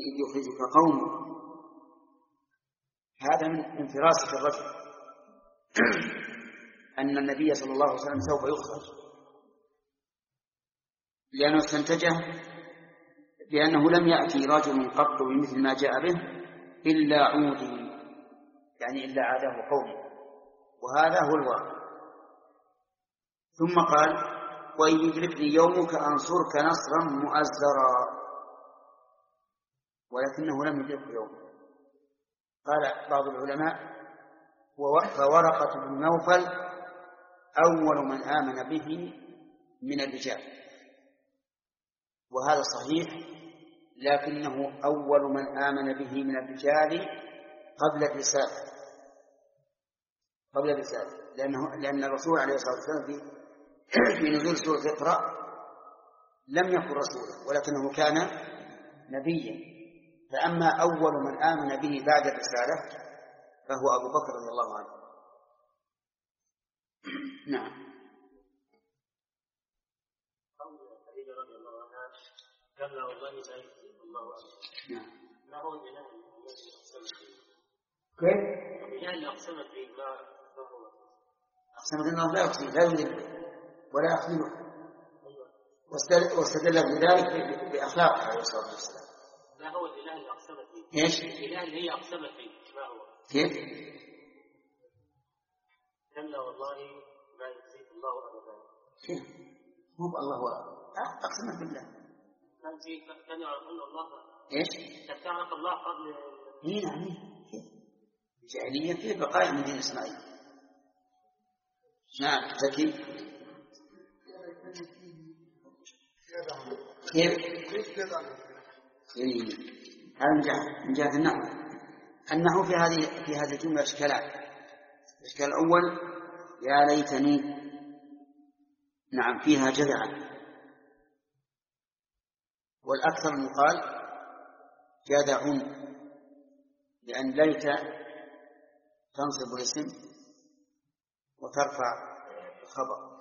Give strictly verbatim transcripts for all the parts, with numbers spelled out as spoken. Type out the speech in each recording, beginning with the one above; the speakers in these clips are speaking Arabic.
إذ يخرجك قومك، هذا من فراسة الرجل أن النبي صلى الله عليه وسلم سوف يخرج، لأنه استنتجه لأنه لم يأتي رجل قط بمثل ما جاء به إلا عودي، يعني إلا عاده قومه، وهذا هو الواقع. ثم قال وإن يدركني يومك أنصرك نصرا مؤزرا، ولكنه لم يدرك يومه. قال بعض العلماء فورقة بن نوفل أول من آمن به من الرجال، وهذا صحيح، لكنه أول من آمن به من الرجال قبل الرسالة قبل الرسالة لأنه لأن الرسول عليه الصلاة والسلام في في نزول سورة اقرأ لم يكن رسولا ولكنه كان نبيا. فأما أول من آمن به بعد الرسالة فهو أبو بكر رضي الله عنه. نعم. قبل والله لا يكذب الله أكبر. نعم. ما هو الإله الذي أقسمت فيه؟ كيف؟ الإله اللي أقسمت فيه ما هو؟ أقسمت أنه لا يقسم لا يكذب ولا يقتله، واستدل بذلك بأخلاقه عليه الصلاة والسلام. ما هو الإله اللي أقسمت فيه؟ إيش؟ الإله اللي هي أقسمت فيه ما هو؟ كيف؟ كلا والله ما يخزيك الله أبدا. كيف؟ مو بالله هو أقسمت بالله. كان يعرفون الله. إيش؟ كان تعرف الله قبل. إيه نعم. كيف؟ الجاهلية كيف بقايا من دين إسماعيل. نعم زكي. كيف؟ إيه هذا من جهة من جهة النحو. النحو في هذه في هذه الجملة إشكالات. الإشكال الأول يا ليتني، نعم فيها جذعا، والأكثر يقال جذع، لأن ليت تنصب الاسم وترفع الخبر.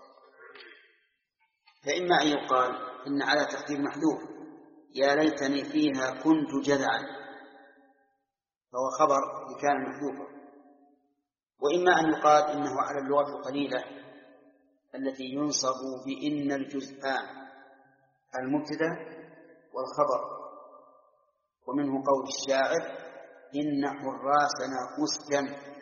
فإما أن يقال إن على تقدير محذوف يا ليتني فيها كنت جذعا، فهو خبر لكان محذوفا. وإما أن يقال إنه على اللغة القليلة التي ينصب بإن الجزآن المبتدأ والخبر. ومنه قول الشاعر إن حراسنا أسدا،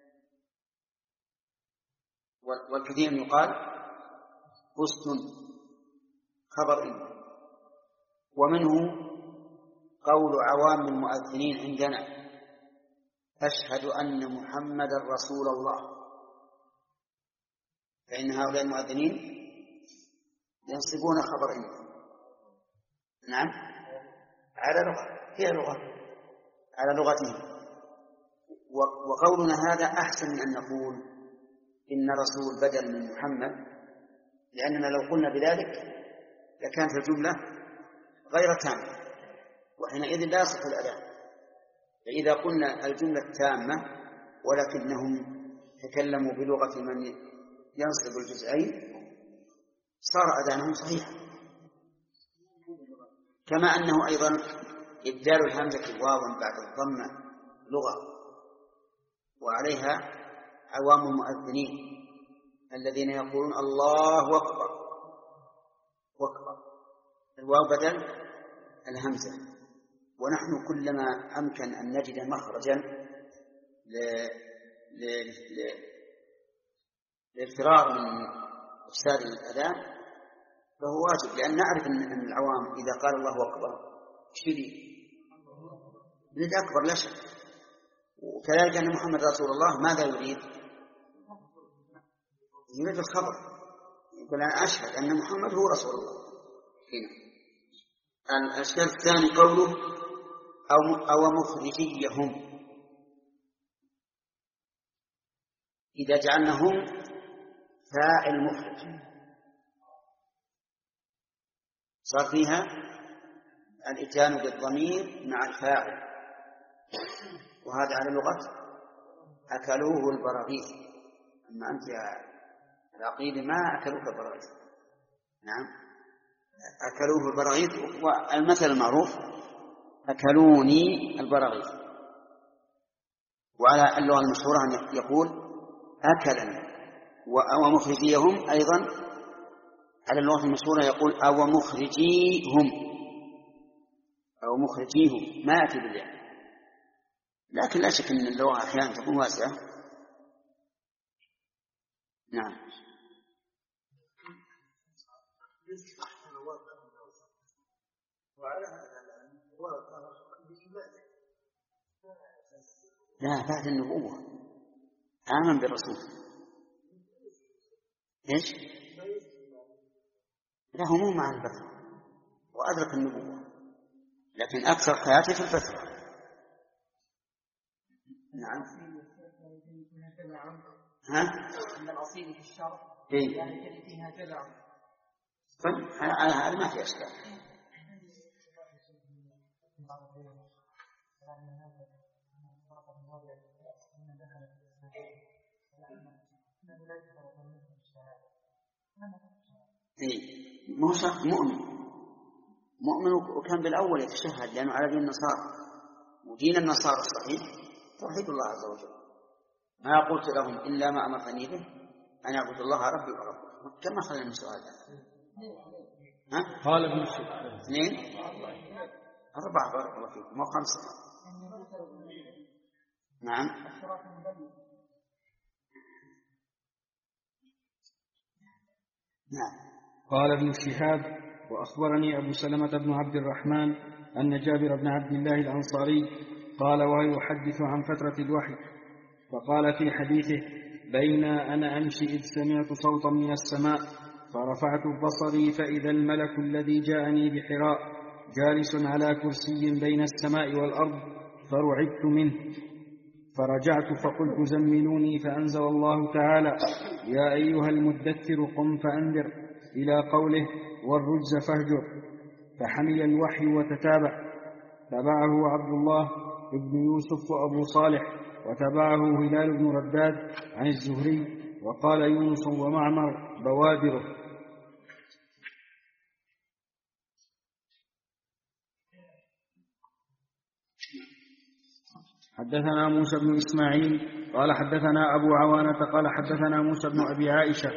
والكثير يقال أسد خبر إن. ومنه قول عوام المؤذنين عندنا أشهد أن محمد رسول الله، فإن هؤلاء المؤذنين ينصبون خبر إن. نعم على لغة هي لغة على لغتهم. وقولنا هذا أحسن من أن نقول إن رسول بدل من محمد، لأننا لو قلنا بذلك لكانت الجملة غير تامة، وحينئذ لا يصح الأداء. فإذا قلنا الجملة تامة ولكنهم تكلموا بلغة من ينصب الجزئين صار أذانهم صحيحا. كما أنه أيضا إبدال الهمزة واوا بعد الضمة لغة، وعليها عوام المؤذنين الذين يقولون الله أكبر وأكبر، الواو بدل الهمزة. ونحن كلما أمكن أن نجد مخرجا للفرار من إفساد الأذان فهو واجب، لأن نعرف أن العوام إذا قال الله أكبر شديد يريد أكبر لا شك. وكذلك أن محمد رسول الله ماذا يريد؟ يريد الخبر، يقول أنا أشهد أن محمد هو رسول الله. هنا الأشكال الثاني قوله أو, أو مخرجيهم، إذا جعلناهم فاعل مخرج صار فيها الإتيان بالضمير مع الفاعل، وهذا على لغة أكلوه البراغيث. أما أنت يا العقيل ما أكلوك البراغيث. نعم أكلوه البراغيث. والمثل المعروف أكلوني البراغيث. وعلى اللغة المشهورة أن يقول أكلا. ومخرجيهم أيضا على اللغة المشهورة يقول أو مخرجيهم أو مخرجيهم، ما يأتي بالله. لكن لا شك أن اللغة أحيانا تكون واسعة. نعم. لا، بعد النبوة آمن بالرسول. إيش؟ لا، هو مو مع الفترة وأدرك النبوة، لكن أكثر حياته في الفترة. نعم. ها؟ أن الأصيل في الشرع إيه؟ يعني فيها جذع. طيب على هذا ما في أشكال. إيه؟ مو شرط مؤمن مؤمن وكان بالأول يتشهد لأنه على دين النصارى، ودين النصارى الصحيح توحيد الله عز وجل. ما قلت لهم إلا ما أمرتني به أن أعبد الله ربي وربكم. كم أخذنا من سؤال هذا؟ ها؟ قال ابن الشهاب اثنين أربعة بارك الله فيكم، مو خمسة. نعم. نعم. قال ابن الشهاب وأخبرني أبو سلمة بن عبد الرحمن أن جابر بن عبد الله الأنصاري قال وهو يحدث عن فترة الوحي، فقال في حديثه بين أنا أمشي إذ سمعت صوتا من السماء فرفعت بصري فإذا الملك الذي جاءني بحراء جالس على كرسي بين السماء والأرض فرعبت منه، فرجعت فقلت زملوني، فأنزل الله تعالى يا أيها المدثر قم فأنذر إلى قوله والرجز فاهجر، فحمل الوحي وتتابع، تبعه عبد الله بن يوسف وأبو صالح، وتبعه هلال بن رداد عن الزهري، وقال يونس ومعمر بوادره. حدثنا موسى بن إسماعيل قال حدثنا أبو عوانة قال حدثنا موسى بن أبي عائشة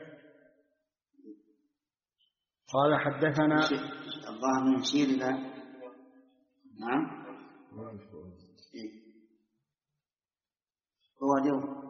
قال حدثنا الله من يشير إلى نعم هو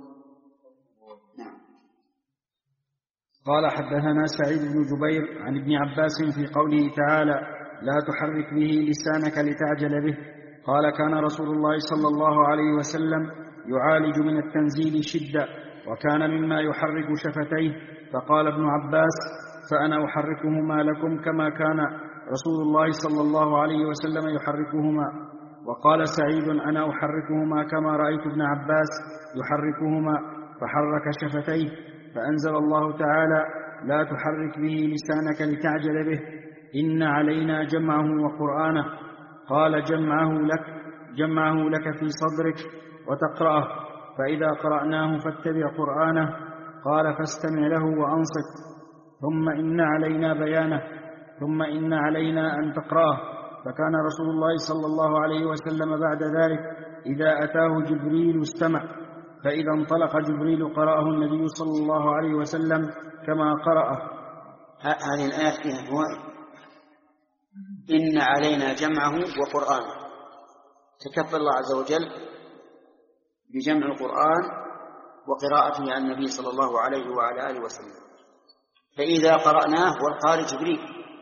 نعم. قال حدثنا سعيد بن جبير عن ابن عباس في قوله تعالى لا تحرك به لسانك لتعجل به، قال كان رسول الله صلى الله عليه وسلم يعالج من التنزيل شدة وكان مما يحرك شفتيه، فقال ابن عباس فأنا أحركهما لكم كما كان رسول الله صلى الله عليه وسلم يحركهما. وقال سعيد أنا أحركهما كما رأيت ابن عباس يحركهما، فحرك شفتيه، فأنزل الله تعالى لا تحرك به لسانك لتعجل به إن علينا جمعه وقرآنه، قال جمعه لك جمعه لك في صدرك وتقرأه، فإذا قرأناه فاتبع قرآنه، قال فاستمع له وأنصت، ثم إن علينا بيانه، ثم إن علينا أن تقرأه. فكان رسول الله صلى الله عليه وسلم بعد ذلك إذا أتاه جبريل استمع، فإذا انطلق جبريل قرأه النبي صلى الله عليه وسلم كما قرأه. هذه الآية فيها فوائد. إن علينا جمعه وقرآنه، تكفل الله عز وجل بجمع القرآن وقراءته عن النبي صلى الله عليه وعلى آله وسلم. فإذا قرأناه والقارئ جبريل،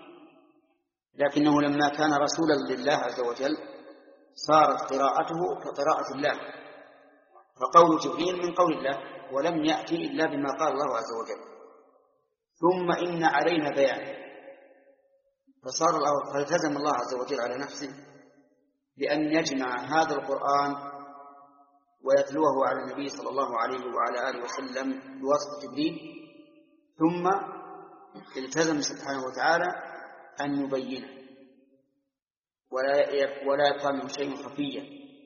لكنه لما كان رسولا لله عز وجل صارت قراءته كقراءة الله، فقول جبريل من قول الله ولم يأتي إلا بما قال الله عز وجل. ثم إن علينا بيان، فصار الله فالتزم الله عز وجل على نفسه بأن يجمع هذا القرآن ويتلوه على النبي صلى الله عليه وعلى آله وسلم بواسطة جبريل، ثم التزم سبحانه وتعالى أن يبينه ولا يبقى منه شيء خفيا.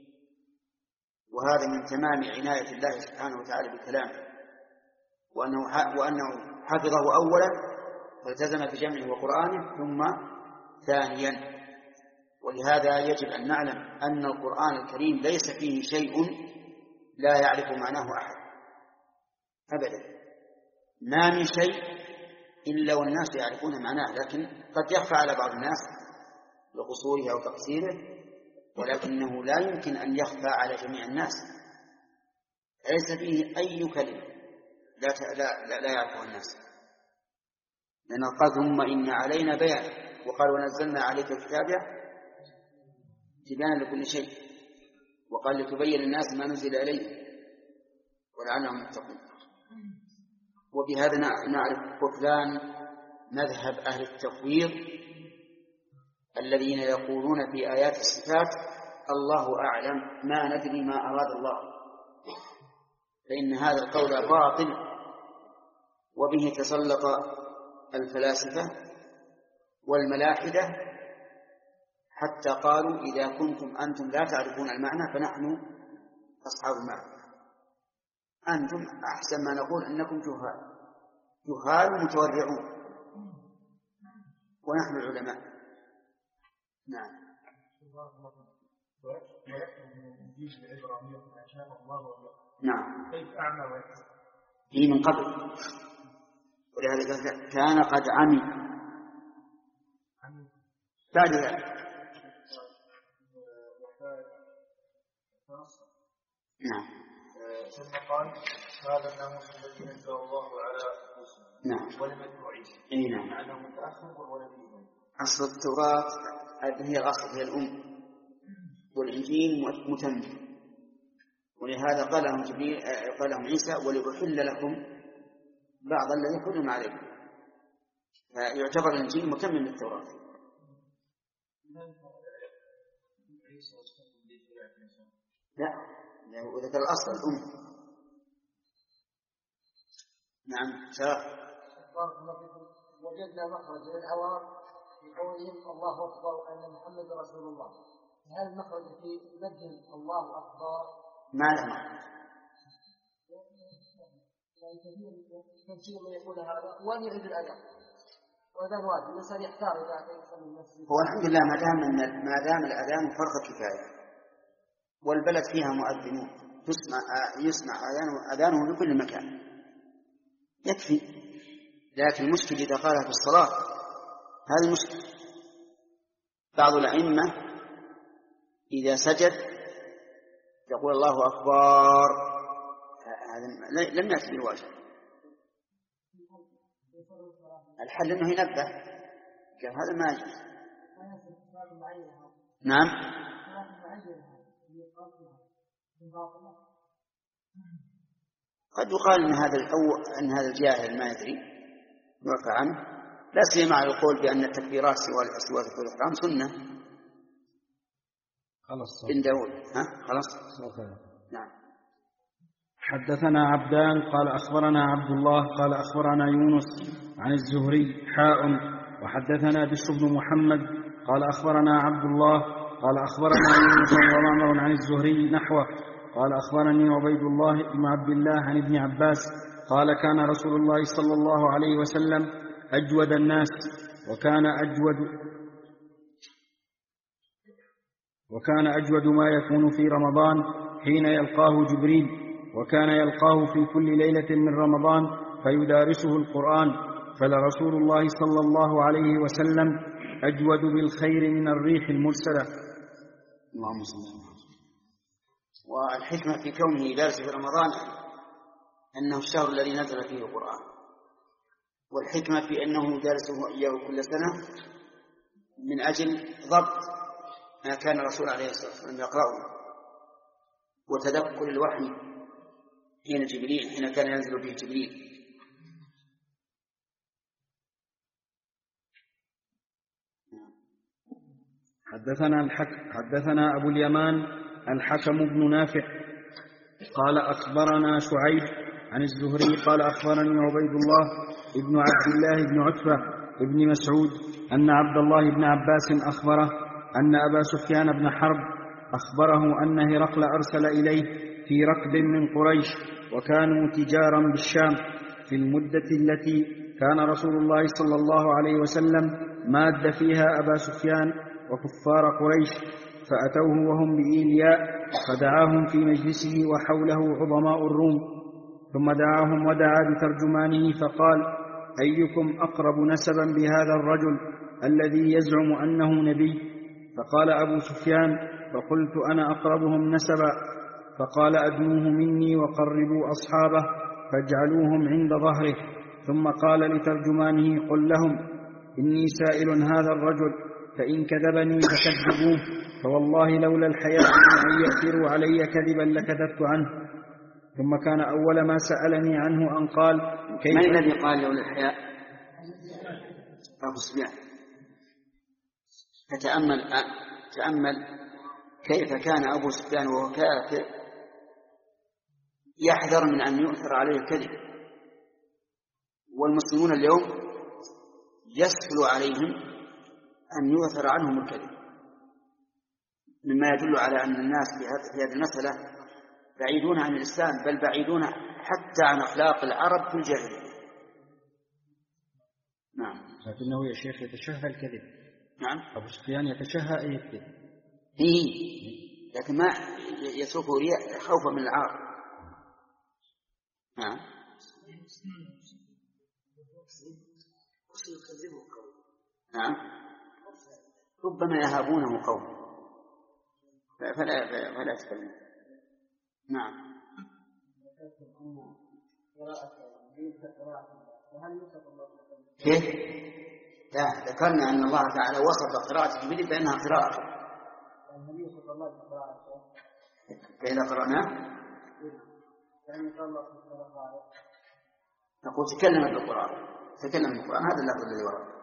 وهذا من تمام عناية الله سبحانه وتعالى بكلامه، وأنه وأنه حفظه أولا فالتزم بجمعه وقرآنه، ثم ثانيا ولهذا يجب أن نعلم أن القرآن الكريم ليس فيه شيء لا يعرف معناه أحد أبدا، ما من شيء إلا والناس يعرفون معناه، لكن قد يخفى على بعض الناس لقصوره أو تقصيره، ولكنه لا يمكن أن يخفى على جميع الناس. ليس فيه أي كلمة لا, لا, لا, لا يعرفها الناس، لأن قال ثم إن علينا بيان، وقال ونزلنا عليك الكتاب تبيانا لكل شيء، وقال لتبين الناس ما نزل إليه ولعلهم يتقون. وبهذا نعرف بطلان مذهب أهل التفويض الذين يقولون في آيات الصفات الله أعلم ما ندري ما أراد الله، فإن هذا القول باطل، وبه تسلط الفلاسفة والملاحدة حتى قالوا إذا كنتم أنتم لا تعرفون المعنى فنحن أصحاب المعنى، أنتم أحسن ما نقول أنكم جهال جهال متورعون ونحن العلماء. نعم. نعم. هي من قبل، ولهذا كان قد عمي بعد ذلك. نعم. ثم قال هذا الناموس الذي نزل الله على موسى. نعم. ولم يدعو عيسى. اي نعم. مع انه متاخر ولم يدعو. اصل التوراة هي الاصل، هي الام، والانجيل متم، ولهذا قال لهم جبريل قال لهم عيسى ولأحل لكم بعض الذي حرم عليكم، فيعتبر الانجيل متم للتوراة. لا، وذكر الأصل الأم. نعم. شرف. وجدنا مخرج للعوام في قولهم الله أكبر أن محمد رسول الله، هل المخرج في مجد الله أكبر؟ ما له مخرج. كثير من يقول هذا وأن يعيد الأذان، وهذا واجب، الإنسان يحتار إذا يصلي المسجد. هو الحمد لله ما دام ما دام الأذان فرض كفاية والبلد فيها مؤذنون تسمع يسمع أذانه أذانه في كل مكان يكفي. لكن المشكلة إذا قالها في الصلاة هذا المشكلة. بعض الأئمة إذا سجد يقول الله أكبر، هذا لم يأتي بالواجب. الحل أنه ينبه، قال هذا ما يجوز. نعم. قد يقال ان هذا الأول ان هذا الجاهل ما يدري يعفى عنه، لا سيما على القول بان التكبيرات سوى تكبير الإحرام سنه. خلاص بن داود. ها خلاص. نعم. حدثنا عبدان قال أخبرنا عبد الله قال أخبرنا يونس عن الزهري حاء وحدثنا بشر بن محمد قال أخبرنا عبد الله قال أخبرنا يونس ومعمر عن الزهري نحوه قال أخبرني عبيد الله بن عبد الله عن ابن عباس قال كان رسول الله صلى الله عليه وسلم أجود الناس، وكان أجود وكان أجود ما يكون في رمضان حين يلقاه جبريل، وكان يلقاه في كل ليلة من رمضان فيدارسه القرآن، فلرسول الله صلى الله عليه وسلم أجود بالخير من الريح المرسلة. اللهم صل على محمد. والحكمة في كونه يدارسه في رمضان أنه الشهر الذي نزل فيه القرآن، والحكمة في أنه يدارسه إياه كل سنة من أجل ضبط ما كان الرسول عليه الصلاة والسلام يقرأه، وتدخل الوحي حين جبريل حين كان ينزل به جبريل. حدثنا الحكم حدثنا أبو اليمان الحكم بن نافع قال أخبرنا شعيب عن الزهري قال أخبرني عبيد الله ابن عبد الله بن عتبة ابن مسعود أن عبد الله بن عباس أخبره أن أبا سفيان بن حرب أخبره أن هرقل أرسل إليه في ركب من قريش، وكانوا تجارا بالشام في المدة التي كان رسول الله صلى الله عليه وسلم ماد فيها أبا سفيان، وكفار قريش، فأتوه وهم بإيلياء فدعاهم في مجلسه وحوله عظماء الروم، ثم دعاهم ودعا بترجمانه فقال: أيكم أقرب نسبا بهذا الرجل الذي يزعم أنه نبي؟ فقال أبو سفيان: فقلت أنا أقربهم نسبا. فقال: أدنوه مني وقربوا أصحابه فاجعلوهم عند ظهره. ثم قال لترجمانه: قل لهم إني سائل هذا الرجل، فإن كذبني فكذبوه، فوالله لولا الحياء من أن يأثروا علي كذبا لكذبت عنه. ثم كان أول ما سألني عنه أن قال: كيف من الذي قال لولا الحياء؟ أبو سفيان. فتأمل تأمل كيف كان أبو سفيان وهو كافر يحذر من أن يؤثر عليه الكذب، والمسلمون اليوم يسهل عليهم أن يؤثر عنهم الكذب، مما يدل على أن الناس في هذه المسألة بعيدون عن الإسلام، بل بعيدون حتى عن أخلاق العرب في الجاهلية. نعم. لكنه يا شيخ يتشهى الكذب. نعم. أبو سفيان يتشهى أن يكذب. إيه، لكن ما يتركه خوفا من العار. نعم. نعم. ربما يهابونه قوم فلا فلا يتكلم. نعم. كيف؟ لا، ذكرنا أن الله تعالى وصف قراءة جبريل بأنها قراءة. فإذا قرأناه نقول تكلم بالقرآن، تكلم بالقرآن، هذا اللفظ الذي ورد.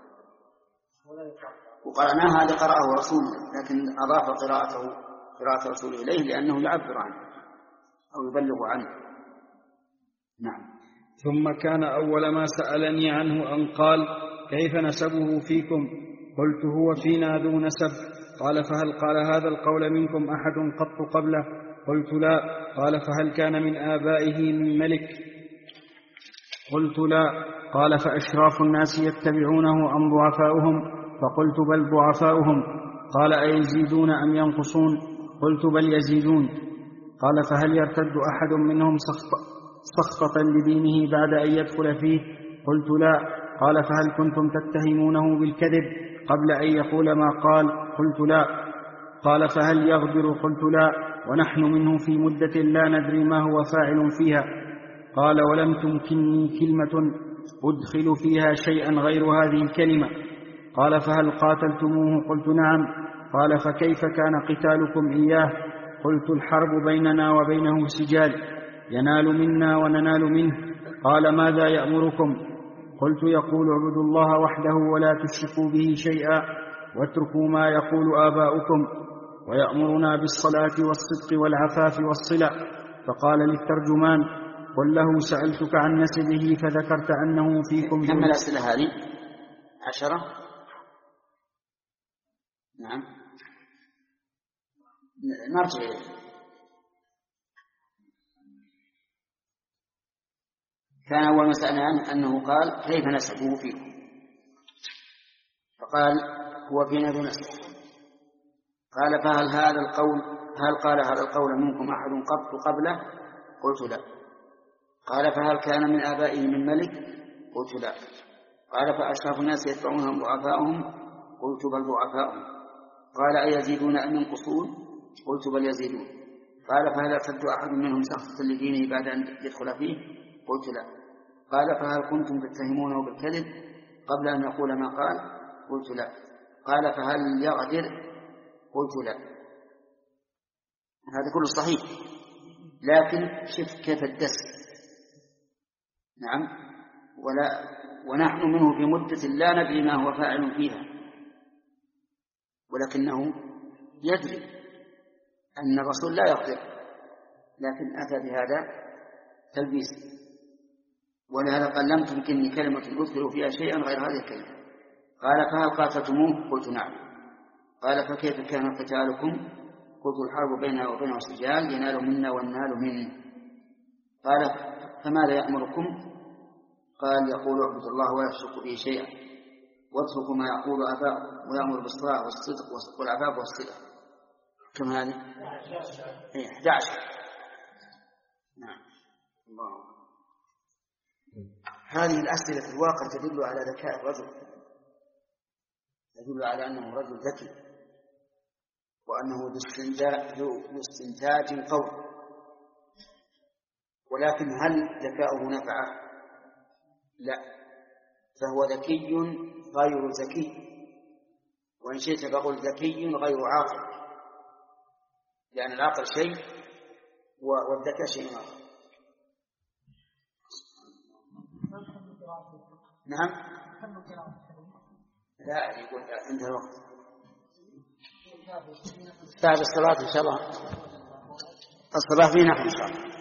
وقرأناه هذا قرأه رسوله، لكن أضاف قراءته قراءة رسوله إليه لأنه يعبر عنه أو يبلغ عنه. نعم. ثم كان أول ما سألني عنه أن قال: كيف نسبه فيكم؟ قلت: هو فينا ذو نسب. قال: فهل قال هذا القول منكم أحد قط قبله؟ قلت: لا. قال: فهل كان من آبائه من ملك؟ قلت: لا. قال: فأشراف الناس يتبعونه أم ضعفاؤهم؟ فقلت: بل ضعفاؤهم. قال: أيزيدون أم ينقصون؟ قلت: بل يزيدون. قال: فهل يرتد أحد منهم سخطة لدينه بعد أن يدخل فيه؟ قلت: لا. قال: فهل كنتم تتهمونه بالكذب قبل أن يقول ما قال؟ قلت: لا. قال: فهل يغدر؟ قلت: لا، ونحن منه في مدة لا ندري ما هو فاعل فيها. قال: ولم تمكنني كلمة أدخل فيها شيئا غير هذه الكلمة. قال: فهل قاتلتموه؟ قلت: نعم. قال: فكيف كان قتالكم إياه؟ قلت: الحرب بيننا وبينه سجال، ينال منا وننال منه. قال: ماذا يأمركم؟ قلت: يقول: اعبدوا الله وحده ولا تشركوا به شيئا واتركوا ما يقول آباؤكم، ويأمرنا بالصلاة والصدق والعفاف والصلة. فقال للترجمان: قل له سألتك عن نسبه فذكرت أنه فيكم. كم الأسئلة هذه؟ عشرة. نعم. نرجع إليه. كان أول ما سألنا عنه أنه قال: كيف نسبه فيكم؟ فقال: هو فينا ذو نسب. قال: فهل هذا القول هل قال هذا القول منكم أحد قط قبله؟ قلت: لا. قال: فهل كان من آبائه من ملك؟ قلت: لا. قال: فأشراف الناس يتبعونهم ضعفاؤهم؟ قلت: بل ضعفاؤهم. قال: أيزيدون أم ينقصون؟ قلت: بل يزيدون. قال: فهل يرتد أحد منهم سخطة لدينه بعد أن يدخل فيه؟ قلت: لا. قال: فهل كنتم تتهمونه بالكذب قبل أن يقول ما قال؟ قلت: لا. قال: فهل يغدر؟ قلت: لا. هذا كله صحيح، لكن شف كيف الدس. نعم. ولا ونحن منه في مدة لا ندري ما هو فاعل فيها، ولكنه يدري أن الرسول لا يغدر، لكن أتى بهذا تلبيس. ولهذا قال: لم تمكنني كلمة أدخل فيها شيئا غير هذه الكلمة. قال: فهل قاتلتموه؟ قلت: نعم. قال: فكيف كان قتالكم؟ قلت: الحرب بيننا وبينه سجال، ينال منا وننال منه. قال: فماذا يأمركم؟ قال: يقول: اعبدوا الله ولا تشركوا به شيئا واتركوا ما يقول آباؤكم ويأمر بالصلاة والصدق والعفاف والصلة. كم هذه؟ إيه أحد عشر. نعم. الله. هذه الأسئلة في الواقع تدل على ذكاء الرجل، تدل على أنه رجل ذكي وأنه ذو استنتاج قوي، ولكن هل ذكاؤه نفعه؟ لا، فهو ذكي غير ذكي، وإن شئت فقل ذكي غير عاقل، لأن العقل شيء والذكاء شيء آخر. نعم. لا يقول عندها الوقت بعد الصلاة إن شاء الله. الصلاة فينا إن شاء الله.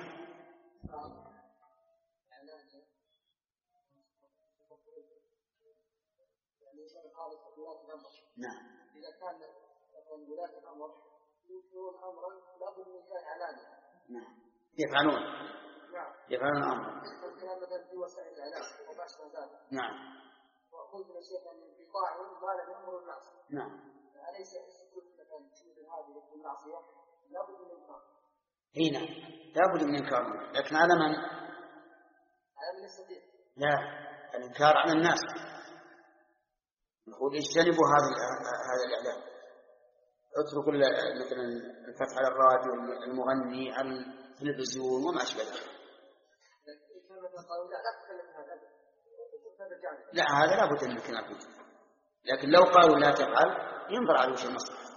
نعم. إذا كان ولاة الأمر يوصلون أمرا لابد من كان علاني. نعم. يفعلون. نعم. يفعلون الأمر. الكلام مثلا في وسائل الإعلام وبحث ذلك. نعم. وقلت للشيخ أن انقطاع ما لم يأمر الناس. نعم. أليس يسكت مثلا تشوف هذه المعصية لابد من إنكار. إيه نعم. لابد من إنكار، لكن على من؟ على من يستطيع. لا، الإنكار على الناس. نقول اجتنبوا هذا هذا الإعلام، اتركوا مثلا الفتح على الراديو، المغني، على التلفزيون وما أشبه ذلك. لا، هذا لا بد من كلام فيه، لكن لو قالوا لا تفعل ينظر على وجه المصلحة.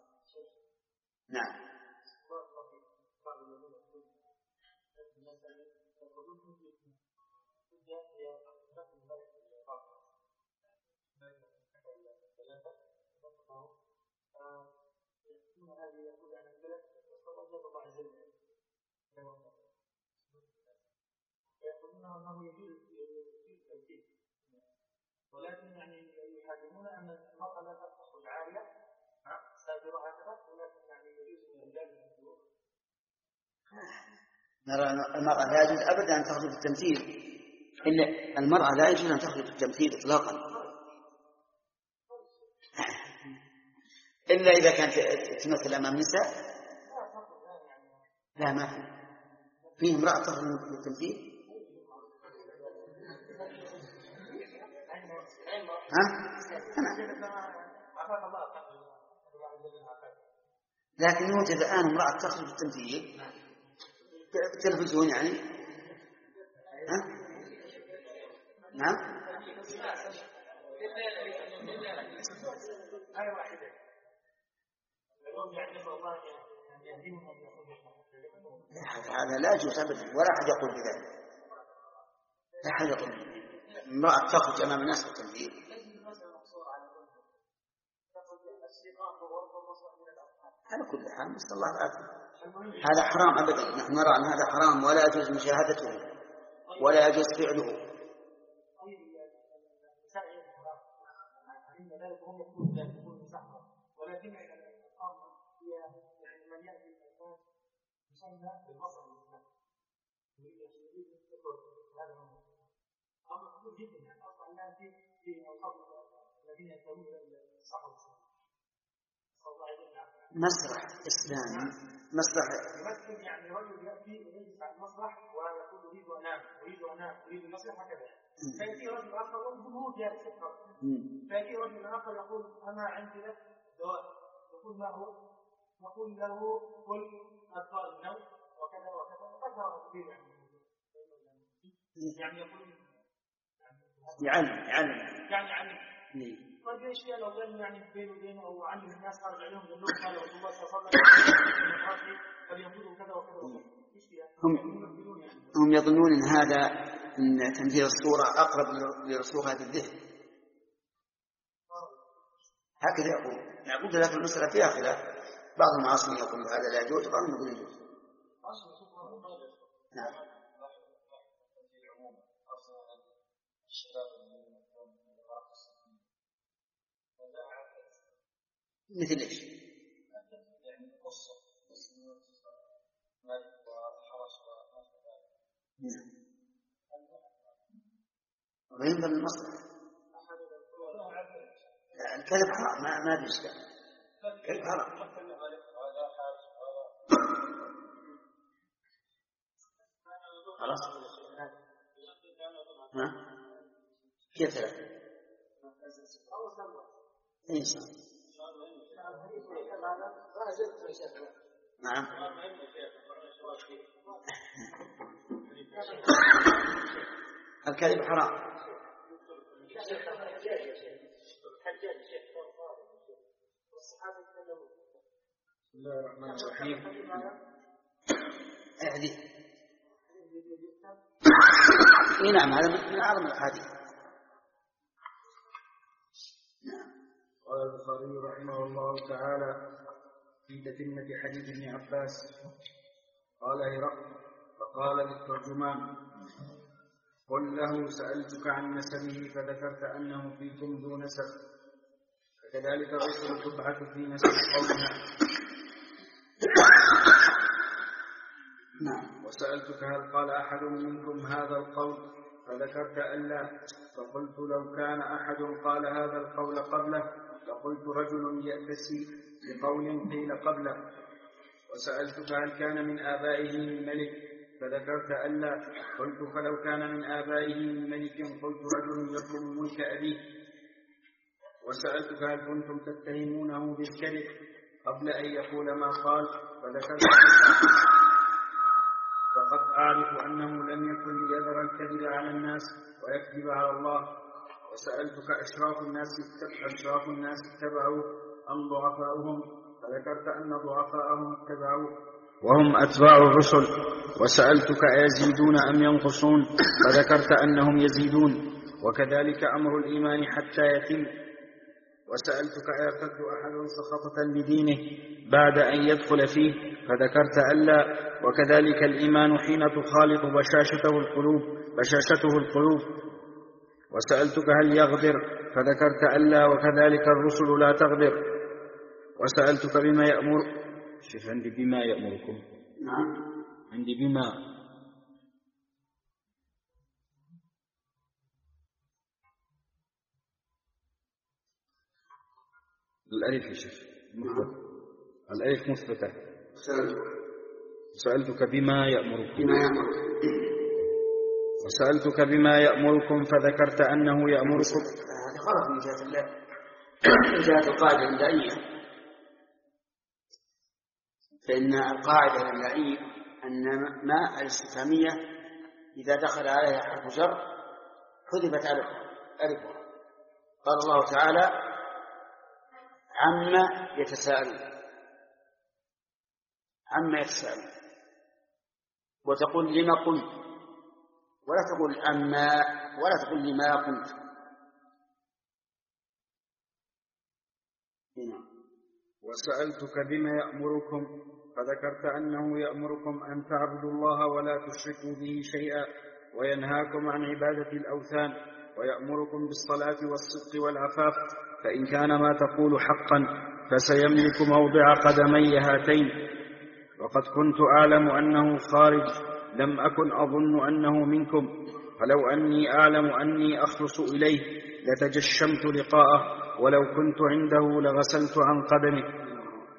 نعم. ولكن يعني يحاكمون أن المرأة لا تخرج عارية سابرة هكذا، ولكن يعني يجوز للرجال الخروج. نرى المرأة لا يجوز أبدا أن تخرج في التمثيل، إلا المرأة لا يجوز أن تخرج في التمثيل إطلاقا، إلا إذا كانت تمثل أمام النساء. لا، ما في فيه امرأة تخرج في التمثيل. ها؟ لكن يوجد الآن امرأة تخرج في التمثيل في التلفزيون يعني. ها؟ نعم. هذا لا يجوز أبدا، ولا أحد يقول بذلك. لا أحد يقول امرأة تخرج أمام الناس في التمثيل. على كل حال نسأل الله العافية. هذا حرام أبدا، نحن نرى أن هذا حرام ولا يجوز مشاهدته ولا يجوز فعله. ولكن من يأتي الإنسان يسمى بالبصر والسمع يريد أن يذكر هذا أمر خطير جدا. يعني أصلا الناس في أوساط الذين يذهبون إلى الصحراء والسماء مسرح إسلامي، مسرح يمثل يعني رجل يأتي ويجلس على المسرح ويقول أريد أن أنام أريد أن أنام أريد المسرح هكذا. فيأتي رجل آخر والجمهور جالس يسمع، فيأتي رجل آخر يقول أنا عندي لك دواء، يقول ما هو؟ نقول له كل أطفال النوم وكذا وكذا وكذا كثير يعني يعني يقول يعلم يعلم يعني علم. طيب ليش يا لو قال يعني بينه وبينه او علم الناس خرج عليهم قال لهم قال رسول الله صلى الله عليه وسلم فليقولوا كذا وكذا. هم هم يظنون ان هذا ان تمثيل الصوره اقرب لرسوخها في الذهن، هكذا يقول. يقول لك المسألة فيها خلاف، بعض المعاصرين يقول هذا لا يجوز وبعضهم يقول يجوز. نعم. مثل ايش؟ وينظر المصلحة. الكذب حرام، ما ما بيشتغل الكذب حرام. خلاص ها كيف ثلاثة إنسان نعم الكذب حرام. بسم الله الرحمن الرحيم. اهدي اي نعم هذا من اعظم الاحاديث. قال البخاري رحمه الله تعالى في تتمة حديث ابن عباس قال هرقل فقال للترجمان قل له سألتك عن نسبه فذكرت أنه فيكم ذو نسب فكذلك الرسل تبعث في نسب قومها. وسألتك هل قال أحد منكم هذا القول فذكرت أن لا، فقلت لو كان أحد قال هذا القول قبله لقلت رجل يأتسي بقول قيل قبله. وسألتك هل كان من آبائه من ملك فذكرت أن لا، قلت فلو كان من آبائه من ملك قلت رجل يطلب ملك أبيه. وسألتك هل كنتم تتهمونه بالكذب قبل أن يقول ما قال فذكرت فقد أعرف أنه لم يكن ليذر الكذب على الناس ويكذب على الله. وسألتك أشراف الناس أشراف الناس اتبعوا أم ضعفاؤهم فذكرت أن ضعفاءهم اتبعوا وهم أتباع الرسل. وسألتك أيزيدون أم ينقصون فذكرت أنهم يزيدون، وكذلك أمر الإيمان حتى يتم. وسألتك أيرتد أحد سخطة بدينه بعد أن يدخل فيه فذكرت ألا، وكذلك الإيمان حين تخالط بشاشته القلوب بشاشته القلوب. وسألتك هل يغدر فذكرت ألا، وكذلك الرسل لا تغدر. وسألتك بما يأمر شوف عندي بما يأمركم نعم عندي بما الألف يشوف الألف مثبتة. سألتك بما يأمركم وسألتك بما يأمركم فذكرت أنه يأمركم. هذا غلط من جهة الله من جهة القاعدة الإملائية، فإن القاعدة الإملائية أن ما الاستفهامية إذا دخل عليها حرف جر حذفت ألفها. قال الله تعالى عما يتساءلون عما يتساءلون وتقول لما قلت ولا تقول عما ولا تقول لما قلت. هنا وسألتك بما يأمركم فذكرت أنه يأمركم أن تعبدوا الله ولا تشركوا به شيئا وينهاكم عن عبادة الأوثان ويأمركم بالصلاة والصدق والعفاف، فإن كان ما تقول حقا فسيملك موضع قدمي هاتين. وقد كنت أعلم أنه خارج لم أكن أظن أنه منكم، فلو أني أعلم أني أخلص إليه لتجشمت لقاءه ولو كنت عنده لغسلت عن قدمه.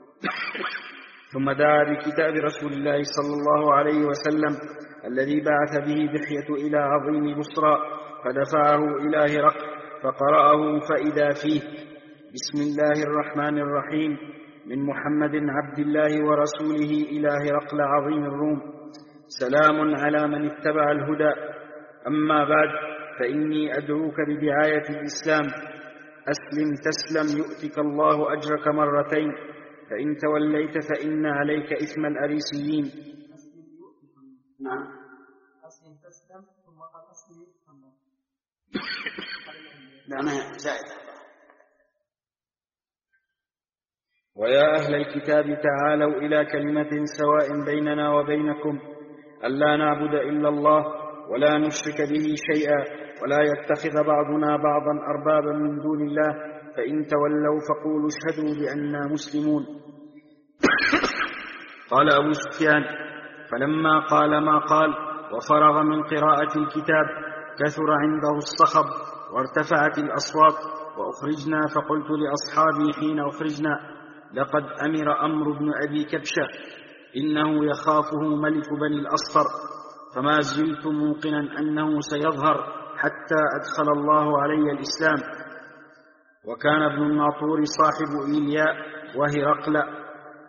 ثم دعا بكتاب رسول الله صلى الله عليه وسلم الذي بعث به دحية إلى عظيم بصرى فدفعه إلى هرقل فقرأه فإذا فيه بسم الله الرحمن الرحيم من محمد عبد الله ورسوله إلى هرقل عظيم الروم سلام على من اتبع الهدى. أما بعد فإني أدعوك بدعاية الإسلام أسلم تسلم يؤتك الله أجرك مرتين، فإن توليت فإن عليك إثم الأريسيين. نعم أسلم تسلم ثم قال أسلم ثم لا ما زائد. ويا أهل الكتاب تعالوا إلى كلمة سواء بيننا وبينكم ألا نعبد إلا الله ولا نشرك به شيئا ولا يتخذ بعضنا بعضا أربابا من دون الله، فإن تولوا فقولوا اشهدوا بأننا مسلمون. قال أبو سفيان فلما قال ما قال وفرغ من قراءة الكتاب كثر عنده الصخب وارتفعت الأصوات وأخرجنا فقلت لأصحابي حين أخرجنا لقد أمر أمر بن أبي كبشة إنه يخافه ملك بني الأصفر، فما زلت موقنا أنه سيظهر حتى أدخل الله علي الإسلام. وكان ابن الناطور صاحب إيلياء وهرقل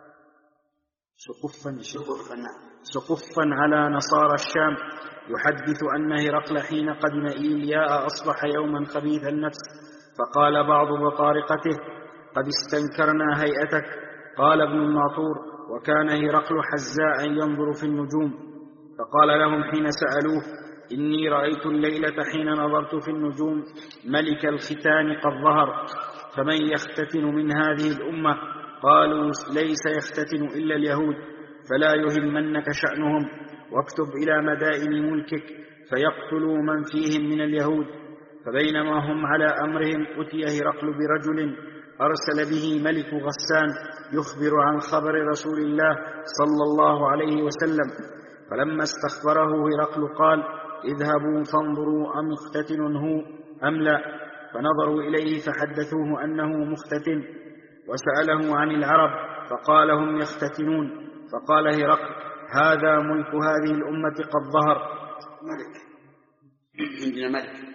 سقفا, سقفا على نصارى الشام، يحدث أن هرقل حين قدم إيلياء أصبح يوما خبيث النفس، فقال بعض بطارقته قد استنكرنا هيئتك. قال ابن الناطور وكان هرقل حزاء ينظر في النجوم، فقال لهم حين سألوه إني رأيت الليلة حين نظرت في النجوم ملك الختان قد ظهر، فمن يختتن من هذه الأمة؟ قالوا ليس يختتن إلا اليهود، فلا يهمنك شأنهم، واكتب إلى مدائن ملكك فيقتلوا من فيهم من اليهود. فبينما هم على أمرهم أتي هرقل برجل أرسل به ملك غسان يخبر عن خبر رسول الله صلى الله عليه وسلم. فلما استخبره هرقل قال اذهبوا فانظروا أم مختتن هو أم لا، فنظروا إليه فحدثوه أنه مختتن، وسأله عن العرب فقال هم يختتنون. فقال هرقل هذا ملك هذه الأمة قد ظهر. ملك عندنا ملك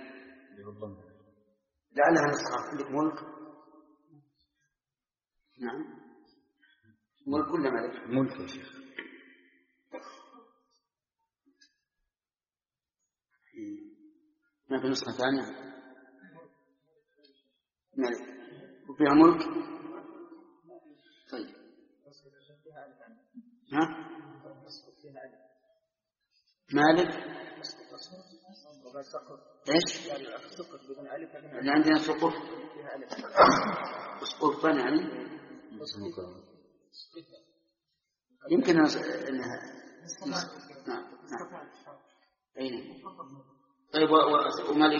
لعلها نسخة عندك ملك. نعم ملك ولا ملك؟ ملك يا شيخ. ما في نسخة ثانية ملك وفيها ملك. طيب ها مالك ايش اللي عندنا سقف سقفا يعني يمكن انها نعم نعم اين. طيب وملك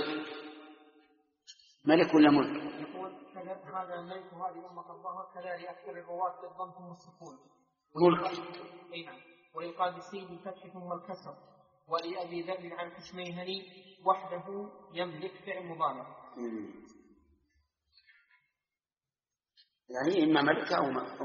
ملك ولا ملك؟ يقول هذا الملك وهذه الأمة قد ظهر كذلك أكثر الرواة بالضم والسكون ملك. أي نعم. وللقادسي بالفتح ثم الكسر، ولأبي ذر عن كشميهني وحده يملك فعل مضارع. يعني إما ملك أو ملك.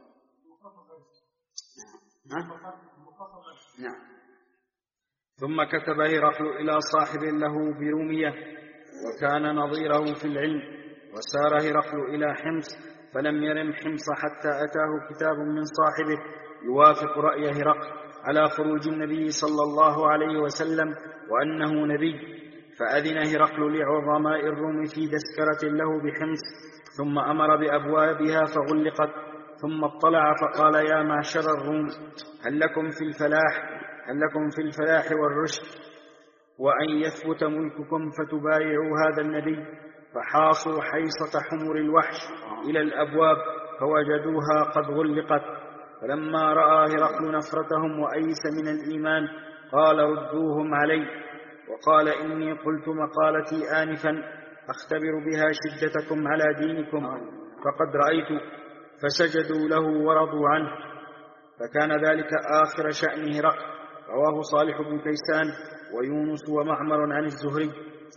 نعم. ثم كتب هرقل إلى صاحب له برومية وكان نظيره في العلم، وسار هرقل إلى حمص فلم يرم حمص حتى أتاه كتاب من صاحبه يوافق رأي هرقل على خروج النبي صلى الله عليه وسلم وأنه نبي، فأذن هرقل لعظماء الروم في تذكرة له بحمص، ثم أمر بأبوابها فغلقت، ثم اطلع فقال يا معشر الروم هل لكم في الفلاح هل لكم في الفلاح والرشد وأن يثبت ملككم فتبايعوا هذا النبي؟ فحاصوا حيصة حمر الوحش إلى الأبواب فوجدوها قد غلقت. فلما رأى هرقل نفرتهم وأيس من الإيمان قال ردوهم علي، وقال إني قلت مقالتي آنفا أختبر بها شدتكم على دينكم فقد رأيت. فسجدوا له ورضوا عنه، فكان ذلك آخر شأن هرقل. رواه صالح بن كيسان ويونس ومعمر عن الزهري.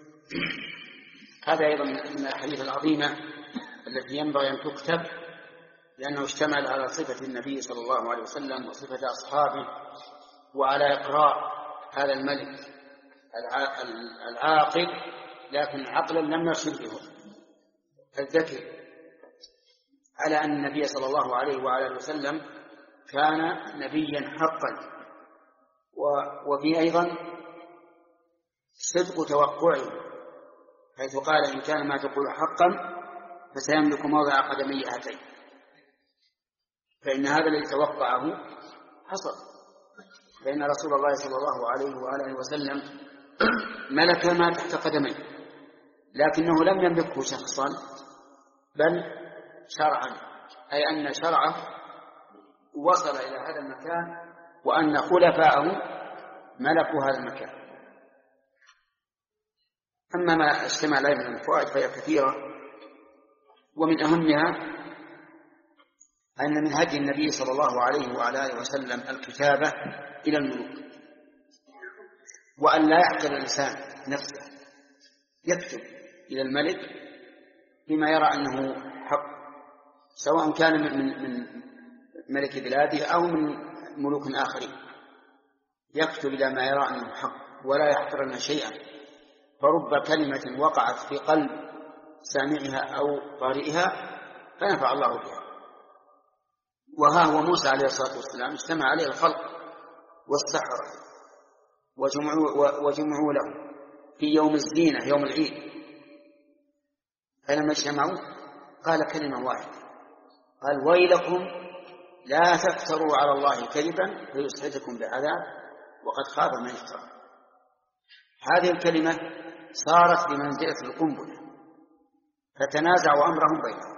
هذا أيضا من الحديث العظيمة التي ينبغي أن تكتب، لأنه اشتمل على صفة النبي صلى الله عليه وسلم وصفة أصحابه، وعلى إقرار هذا الملك العاقل لكن عقلا لم يرشد به الذكي، على أن النبي صلى الله عليه وعلى وسلم كان نبيا حقا. وفي أيضا صدق توقعه، حيث قال إن كان ما تقول حقا فسيملك موضع قدمي هاتين، فإن هذا الذي توقعه حصل، فإن رسول الله صلى الله عليه وآله وسلم ملك ما تحت قدميه، لكنه لم يملكه شخصا بل شرعا، أي أن شرعه وصل إلى هذا المكان وأن خلفاءه ملكوا هذا المكان. أما ما اجتمع عليه من الفوائد فهي كثيرة، ومن أهمها أن من هدي النبي صلى الله عليه وعلى آله وسلم الكتابة إلى الملوك، وأن لا يحقر الإنسان نفسه، يكتب إلى الملك فيما يرى أنه حق، سواء كان من من ملك بلاده أو من ملوك آخرين، يكتب إلى ما يرى أنه حق ولا يحقرن شيئا. فرب كلمة وقعت في قلب سامعها أو قارئها فنفع الله بها. وها هو موسى عليه الصلاة والسلام اجتمع عليه الخلق والسحرة وجمعوا, وجمعوا له في يوم الزينة يوم العيد، فلما اجتمعوا قال كلمة واحدة، قال ويلكم لا تفتروا على الله كذبا فيسحتكم بعذاب وقد خاب من افترى. هذه الكلمة صارت بمنزلة القنبلة، فتنازعوا أمرهم بينهم.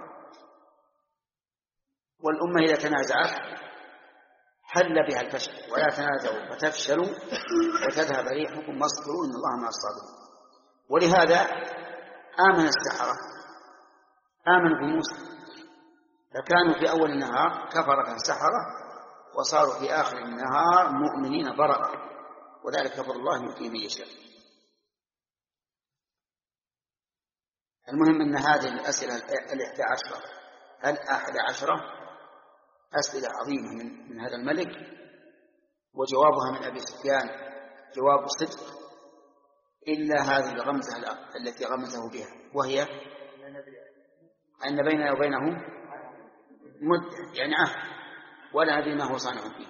والأمة إذا تنازعت حل بها الفشل، ولا تنازعوا فتفشلوا وتذهب ريحكم واصبروا إن الله مع الصابرين. ولهذا آمن السحرة، آمنوا بموسى، فكانوا في أول النهار كفرة السحرة وصاروا في آخر النهار مؤمنين بررا، وذلك فضل الله يؤتيه من يشاء. المهم أن هذه الأسئلة الإحدى عشرة الأحد عشرة أسئلة عظيمة من, من هذا الملك، وجوابها من أبي سفيان جواب صدق، إلا هذه الغمزة التي غمزه بها، وهي أن بيننا وبينه مدة، يعني عهد، ولا أدري ما هو صانع فيه.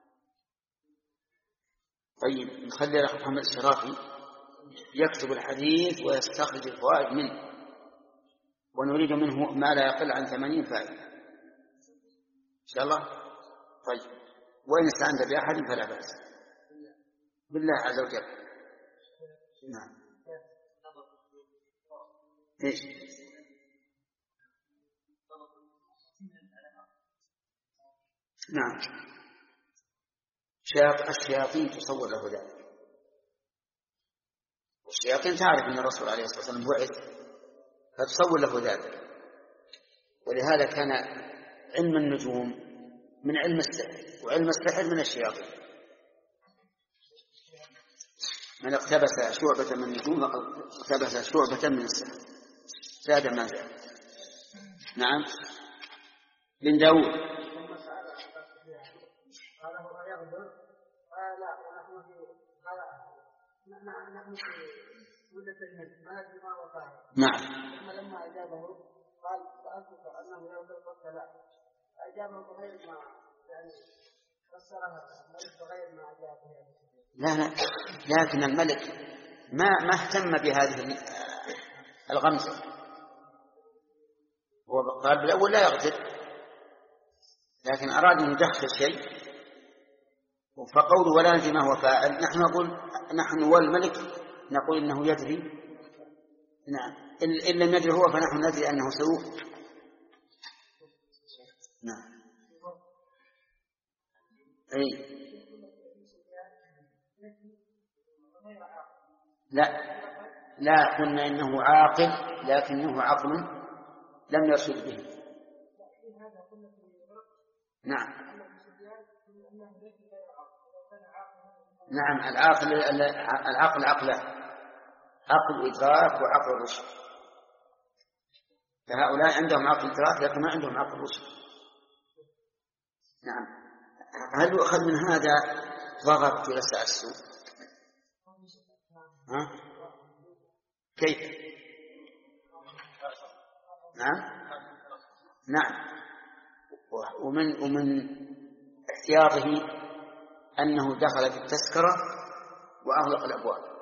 طيب نخلي الأخ محمد الشرافي يكتب الحديث ويستخرج الفوائد منه، ونريد منه ما لا يقل عن ثمانين فائدة إن شاء الله. طيب وإن استعنت بأحد فلا بأس، بالله عز وجل. نعم. إيش؟ نعم. الشياطين تصور له ذلك، والشياطين تعرف أن الرسول عليه الصلاة والسلام بعث فتصور له ذلك. ولهذا كان علم النجوم من علم السحر، وعلم السحر من الشياطين. من اقتبس شعبة من النجوم اقتبس شعبة من السحر، زاد ما زاد. نعم. بن داود نحن في مدة الهند ما ندري ما هو فاعل. نعم. ثم لما أجابه قال سألتك أنه يغضب والسلام، أجابه بغير ما يعني فسرها الملك بغير ما أجابه. لا لا، لكن الملك ما ما اهتم بهذه الغمزة، هو قال بالأول لا يغضب، لكن أراد أن يدخل شيء. فقوله ولا ندري ما هو فاعل، نحن نقول نحن والملك نقول إنه يدري. نعم. إن لم يدري هو فنحن ندري أنه سيوفعل. نعم. أي لا لا، قلنا إنه عاقل لكنه عقل لم يرشد به. نعم. نعم. العقل العقل عقلان، عقل إدراك وعقل رشد. فهؤلاء عندهم عقل إدراك لكن ما عندهم عقل رشد. نعم. هل يؤخذ من هذا ضغط جلساء السوء؟ ها؟ كيف؟ نعم. نعم. ومن ومن احتياطه أنه دخل في التذكرة وأغلق الأبواب،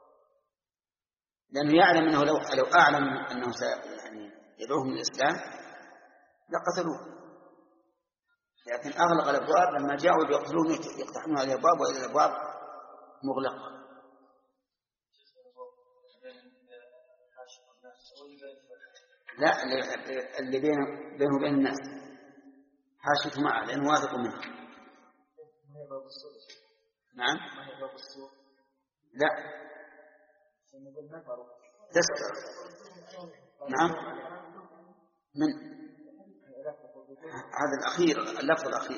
لأنه يعلم أنه لو لو أعلم أنه يعني يدعوهم للإسلام لقتلوه، لكن أغلق الأبواب. لما جاءوا يقتلون يقتحمون على الأبواب وإلى الأبواب مغلقة. لا، اللي بينه بينه وبين الناس حاشته معه لأنه واثق منه. نعم. لا تذكر. نعم. من هذا الأخير، اللفظ الأخير.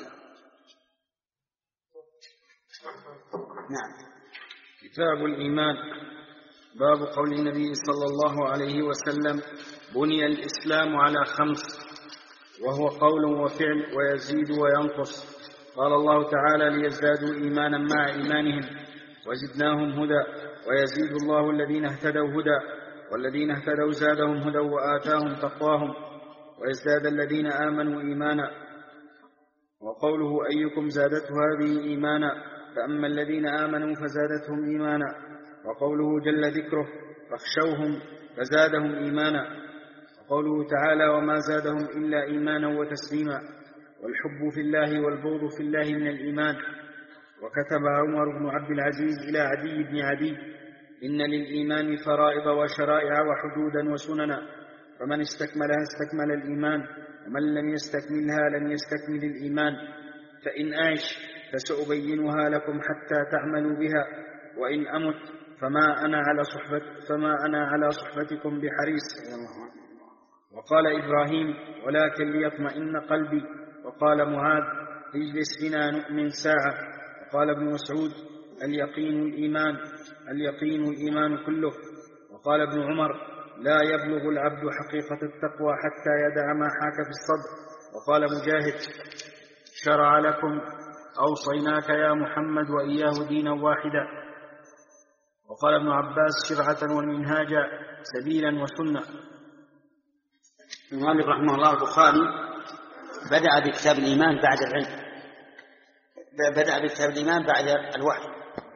نعم. كتاب الإيمان. باب قول النبي صلى الله عليه وسلم بني الإسلام على خمس، وهو قول وفعل ويزيد وينقص. قال الله تعالى ليزدادوا إيمانا مع إيمانهم وزدناهم هدى ويزيد الله الذين اهتدوا هدى والذين اهتدوا زادهم هدى وآتاهم تقواهم ويزداد الذين آمنوا إيمانا. وقوله أيكم زادته هذه إيمانا، فأما الذين آمنوا فزادتهم إيمانا. وقوله جل ذكره فاخشوهم فزادهم إيمانا. وقوله تعالى وما زادهم إلا إيمانا وتسليما. والحب في الله والبغض في الله من الإيمان. وكتب عمر بن عبد العزيز إلى عدي بن عدي إن للإيمان فرائض وشرائع وحدودا وسننا، فمن استكملها استكمل الإيمان، ومن لم يستكملها لم يستكمل الإيمان. فإن أعش فسأبينها لكم حتى تعملوا بها، وإن أمت فما أنا على صحبة فما أنا على صحبتكم بحريص. وقال إبراهيم ولكن ليطمئن قلبي. وقال معاذ اجلس بنا نؤمن ساعة. وقال ابن مسعود اليقين الإيمان اليقين الإيمان كله. وقال ابن عمر لا يبلغ العبد حقيقة التقوى حتى يدع ما حاك في الصدر. وقال مجاهد شرع لكم أوصيناك يا محمد وإياه دينا واحدا. وقال ابن عباس شرعة والمنهاج سبيلا وسنة. المؤلف رحمه الله البخاري بدأ بكتاب الإيمان بعد العلم، بدأ بكتاب الإيمان بعد الوحي،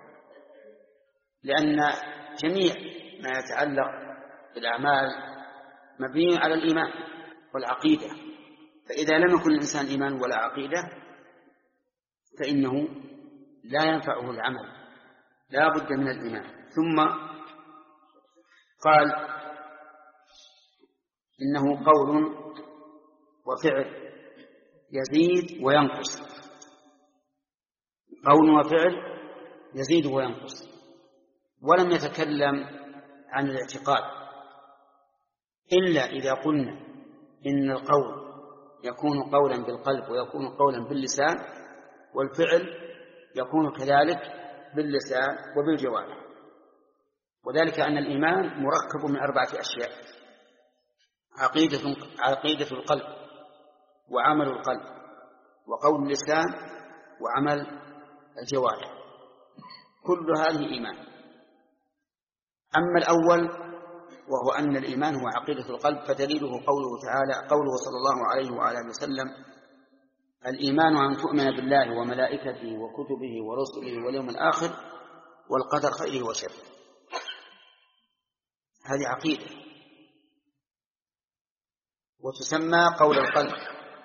لأن جميع ما يتعلق بالأعمال مبني على الإيمان والعقيدة، فإذا لم يكن الإنسان إيمان ولا عقيدة فإنه لا ينفعه العمل، لا بد من الإيمان. ثم قال إنه قول وفعل يزيد وينقص، قول وفعل يزيد وينقص، ولم يتكلم عن الاعتقاد إلا إذا قلنا إن القول يكون قولا بالقلب ويكون قولا باللسان، والفعل يكون كذلك باللسان وبالجوارح. وذلك أن الإيمان مركب من أربعة أشياء: عقيدة عقيدة القلب وعمل القلب وقول اللسان وعمل الجوارح، كل هذه إيمان. أما الأول وهو أن الإيمان هو عقيدة القلب فدليله قوله تعالى قوله صلى الله عليه وعلى وسلم الإيمان أن تؤمن بالله وملائكته وكتبه ورسله واليوم الآخر والقدر خيره وشره. هذه عقيدة وتسمى قول القلب.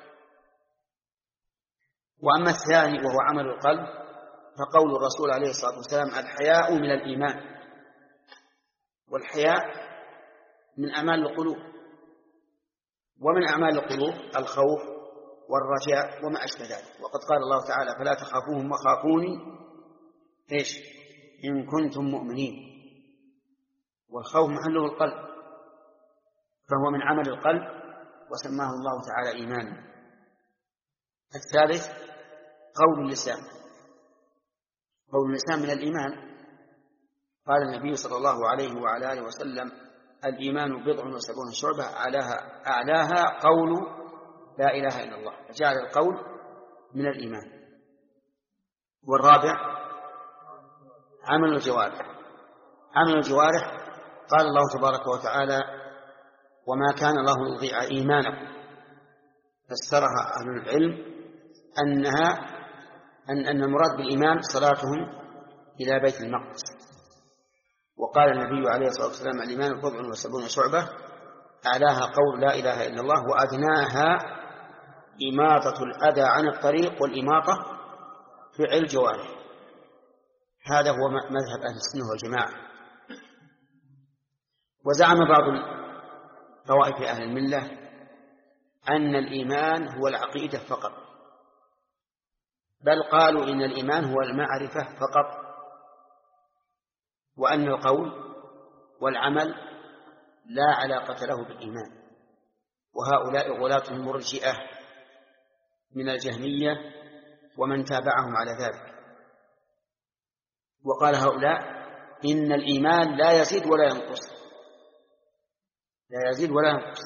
وأما الثاني وهو عمل القلب فقول الرسول عليه الصلاة والسلام الحياء من الإيمان، والحياء من أعمال القلوب، ومن أعمال القلوب الخوف والرجاء وما أشبه ذلك. وقد قال الله تعالى فلا تخافوهم وخافوني إيش إن كنتم مؤمنين، والخوف محله القلب فهو من عمل القلب وسماه الله تعالى إيمانا. الثالث قول اللسان، قول اللسان من الإيمان. قال النبي صلى الله عليه وعلى آله وسلم الإيمان بضع وسبعون شعبة أعلاها, أعلاها قول لا إله إلا الله، فجعل القول من الإيمان. والرابع عمل الجوارح. عمل الجوارح قال الله تبارك وتعالى وما كان الله ليضيع إيمانكم، فسرها أهل العلم أنها أن أن المراد بالإيمان صلاتهم إلى بيت المقدس. وقال النبي عليه الصلاة والسلام الإيمان بضع وسبعون شعبة أعلاها قول لا إله إلا الله وأدناها إماطة الأذى عن الطريق والإماطة فعل الجوارح. هذا هو مذهب أهل السنة والجماعة. وزعم بعض طوائف أهل الملة أن الإيمان هو العقيدة فقط، بل قالوا إن الإيمان هو المعرفة فقط، وأن القول والعمل لا علاقة له بالإيمان. وهؤلاء غلاة المرجئة من الجهمية ومن تابعهم على ذلك. وقال هؤلاء إن الإيمان لا يزيد ولا ينقص، لا يزيد ولا ينقص،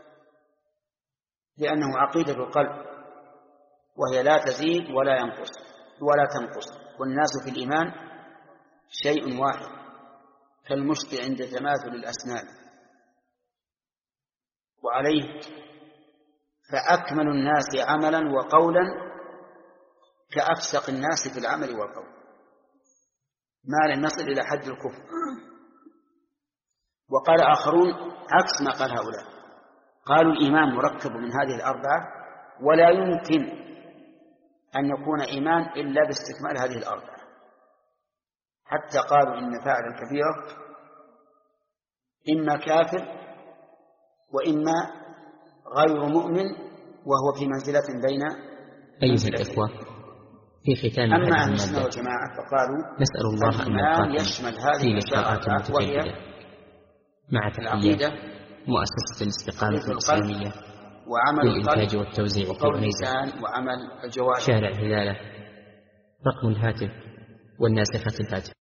لأنه عقيدة القلب وهي لا تزيد ولا ينقص ولا تنقص. والناس في الإيمان شيء واحد كالمشط عند تماثل الأسنان. وعليه فأكمل الناس عملا وقولا كأفسق الناس في العمل والقول، ما لم يصل إلى حد الكفر. وقال آخرون عكس ما قال هؤلاء، قالوا الإيمان مركب من هذه الأربعة ولا يمكن أن يكون إيمان إلا باستكمال هذه الأربعة، حتى قالوا إن فاعل الكبيرة إما كافر وإما غير مؤمن وهو في منزلة بين أيها الإخوة، في ختام أما هذه أهل السنة المادة والجماعة فقالوا نسأل الله أن الإيمان يلقاكم يشمل هذه في الأشياء لقاءات الأربعة، وهي متجددة مع تحيات العقيدة مؤسسة الاستقامة وحفظ القلب الإسلامية وعمل للإنتاج القلب والتوزيع في وقول عنيزة، اللسان وعمل الجوارح. شارع هلالة، رقم الهاتف والناسخة الهاتف.